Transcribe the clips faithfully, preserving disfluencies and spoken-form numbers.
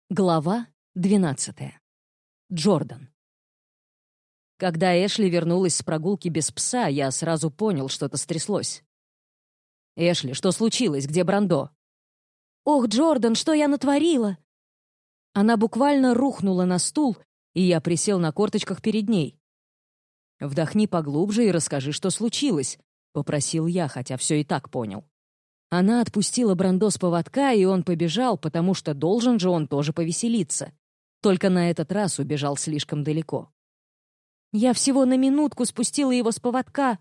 Глава двенадцатая. Джордан. Когда Эшли вернулась с прогулки без пса, я сразу понял, что-то стряслось. «Эшли, что случилось? Где Брандо?» «Ох, Джордан, что я натворила?» Она буквально рухнула на стул, и я присел на корточках перед ней. «Вдохни поглубже и расскажи, что случилось», — попросил я, хотя все и так понял. Она отпустила Брандо с поводка, и он побежал, потому что должен же он тоже повеселиться. Только на этот раз убежал слишком далеко. «Я всего на минутку спустила его с поводка».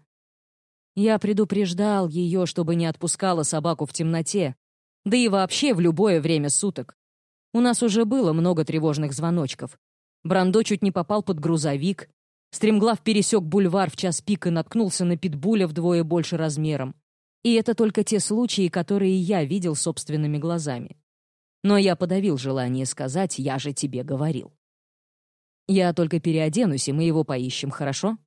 Я предупреждал ее, чтобы не отпускала собаку в темноте, да и вообще в любое время суток. У нас уже было много тревожных звоночков. Брандо чуть не попал под грузовик, стремглав пересек бульвар в час пик и наткнулся на питбуля вдвое больше размером. И это только те случаи, которые я видел собственными глазами. Но я подавил желание сказать «я же тебе говорил». «Я только переоденусь, и мы его поищем, хорошо?»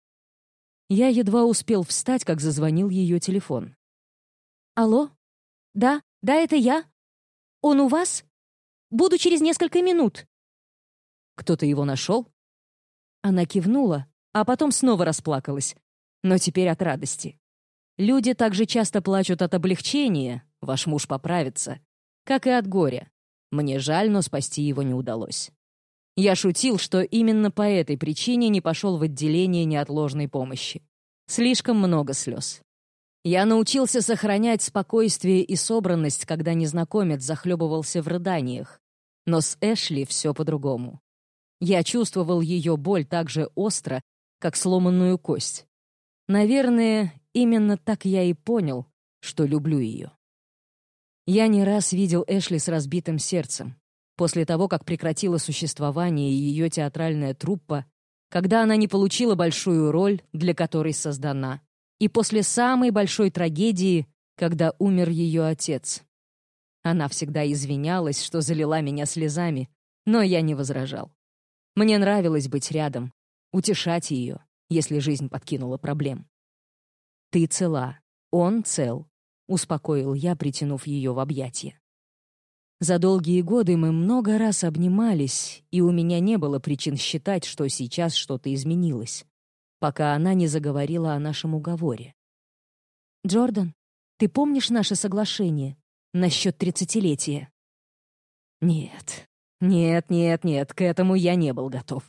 Я едва успел встать, как зазвонил ее телефон. «Алло? Да, да, это я. Он у вас? Буду через несколько минут». «Кто-то его нашел?» Она кивнула, а потом снова расплакалась, но теперь от радости. Люди также часто плачут от облегчения, ваш муж поправится, как и от горя. Мне жаль, но спасти его не удалось. Я шутил, что именно по этой причине не пошел в отделение неотложной помощи. Слишком много слез. Я научился сохранять спокойствие и собранность, когда незнакомец захлебывался в рыданиях. Но с Эшли все по-другому. Я чувствовал ее боль так же остро, как сломанную кость. Наверное, именно так я и понял, что люблю ее. Я не раз видел Эшли с разбитым сердцем. После того, как прекратила существование ее театральная труппа, когда она не получила большую роль, для которой создана, и после самой большой трагедии, когда умер ее отец. Она всегда извинялась, что залила меня слезами, но я не возражал. Мне нравилось быть рядом, утешать ее, если жизнь подкинула проблем. «Ты цела, он цел», — успокоил я, притянув ее в объятия. За долгие годы мы много раз обнимались, и у меня не было причин считать, что сейчас что-то изменилось, пока она не заговорила о нашем уговоре. «Джордан, ты помнишь наше соглашение насчет тридцатилетия?» Нет, нет, нет, нет, к этому я не был готов.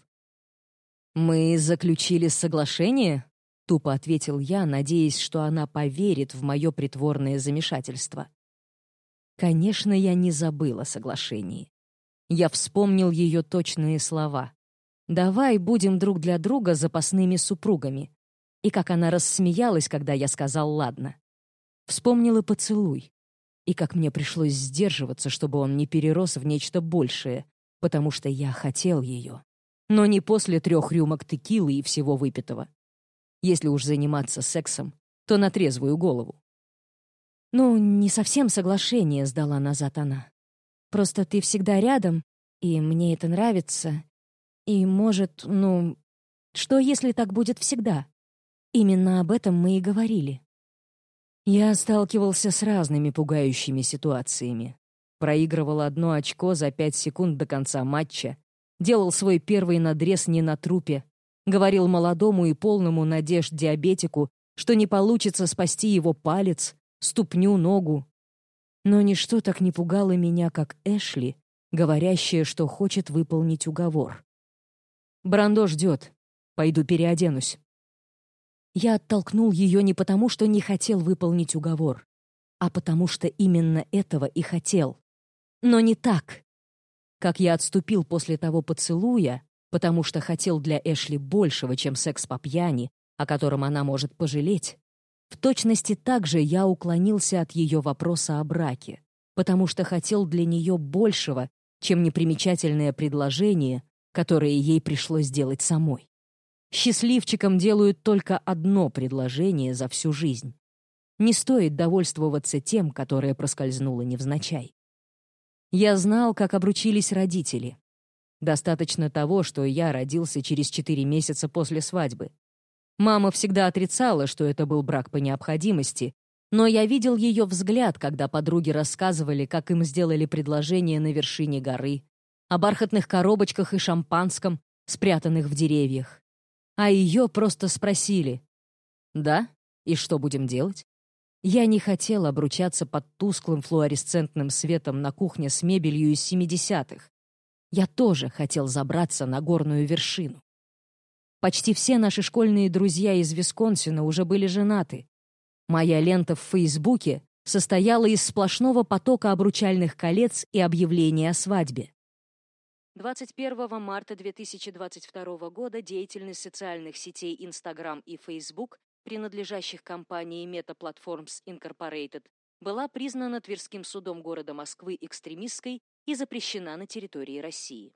«Мы заключили соглашение?» — тупо ответил я, надеясь, что она поверит в мое притворное замешательство. Конечно, я не забыл о соглашении. Я вспомнил ее точные слова. «Давай будем друг для друга запасными супругами». И как она рассмеялась, когда я сказал «ладно». Вспомнил и поцелуй. И как мне пришлось сдерживаться, чтобы он не перерос в нечто большее, потому что я хотел ее. Но не после трех рюмок текилы и всего выпитого. Если уж заниматься сексом, то на трезвую голову. «Ну, не совсем соглашение», — сдала назад она. «Просто ты всегда рядом, и мне это нравится. И, может, ну, что если так будет всегда? Именно об этом мы и говорили». Я сталкивался с разными пугающими ситуациями. Проигрывал одно очко за пять секунд до конца матча, делал свой первый надрез не на трупе, говорил молодому и полному надежд диабетику, что не получится спасти его палец, ступню, ногу. Но ничто так не пугало меня, как Эшли, говорящая, что хочет выполнить уговор. «Брандо ждет. Пойду переоденусь». Я оттолкнул ее не потому, что не хотел выполнить уговор, а потому что именно этого и хотел. Но не так. Как я отступил после того поцелуя, потому что хотел для Эшли большего, чем секс по пьяни, о котором она может пожалеть, в точности так же я уклонился от ее вопроса о браке, потому что хотел для нее большего, чем непримечательное предложение, которое ей пришлось сделать самой. Счастливчикам делают только одно предложение за всю жизнь. Не стоит довольствоваться тем, которое проскользнуло невзначай. Я знал, как обручились родители. Достаточно того, что я родился через четыре месяца после свадьбы. Мама всегда отрицала, что это был брак по необходимости, но я видел ее взгляд, когда подруги рассказывали, как им сделали предложение на вершине горы, о бархатных коробочках и шампанском, спрятанных в деревьях. А ее просто спросили: «Да? И что будем делать?» Я не хотел обручаться под тусклым флуоресцентным светом на кухне с мебелью из семидесятых. Я тоже хотел забраться на горную вершину. Почти все наши школьные друзья из Висконсина уже были женаты. Моя лента в Фейсбуке состояла из сплошного потока обручальных колец и объявлений о свадьбе. двадцать первого марта две тысячи двадцать второго года деятельность социальных сетей Instagram и Facebook, принадлежащих компании Meta Platforms Incorporated, была признана Тверским судом города Москвы экстремистской и запрещена на территории России.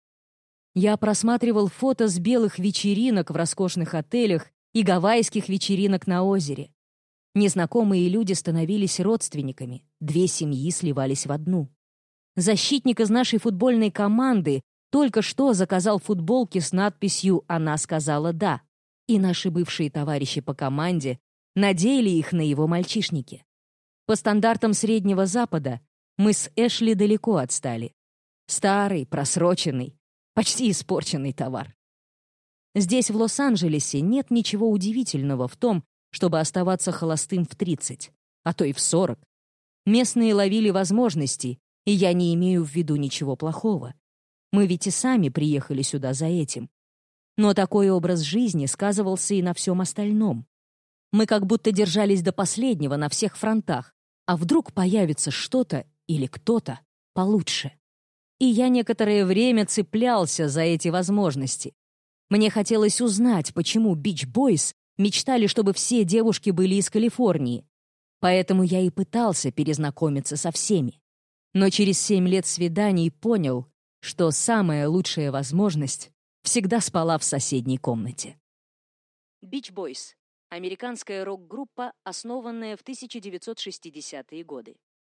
Я просматривал фото с белых вечеринок в роскошных отелях и гавайских вечеринок на озере. Незнакомые люди становились родственниками, две семьи сливались в одну. Защитник из нашей футбольной команды только что заказал футболки с надписью «Она сказала да», и наши бывшие товарищи по команде надели их на его мальчишники. По стандартам Среднего Запада мы с Эшли далеко отстали. Старый, просроченный, почти испорченный товар. Здесь, в Лос-Анджелесе, нет ничего удивительного в том, чтобы оставаться холостым в тридцать, а то и в сорок. Местные ловили возможности, и я не имею в виду ничего плохого. Мы ведь и сами приехали сюда за этим. Но такой образ жизни сказывался и на всем остальном. Мы как будто держались до последнего на всех фронтах, а вдруг появится что-то или кто-то получше. И я некоторое время цеплялся за эти возможности. Мне хотелось узнать, почему Beach Boys мечтали, чтобы все девушки были из Калифорнии. Поэтому я и пытался перезнакомиться со всеми. Но через семь лет свиданий понял, что самая лучшая возможность всегда спала в соседней комнате. Beach Boys — американская рок-группа, основанная в тысяча девятьсот шестидесятые годы.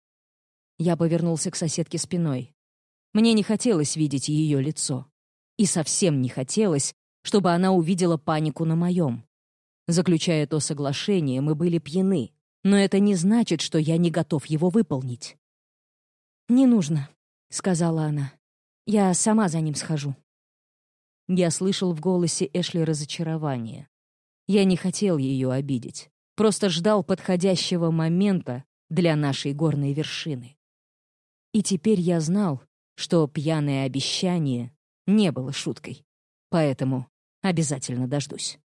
Я повернулся к соседке спиной. Мне не хотелось видеть ее лицо. И совсем не хотелось, чтобы она увидела панику на моем. Заключая то соглашение, мы были пьяны, но это не значит, что я не готов его выполнить. «Не нужно», — сказала она. «Я сама за ним схожу». Я слышал в голосе Эшли разочарование. Я не хотел ее обидеть, просто ждал подходящего момента для нашей горной вершины. И теперь я знал, что пьяное обещание не было шуткой, поэтому обязательно дождусь.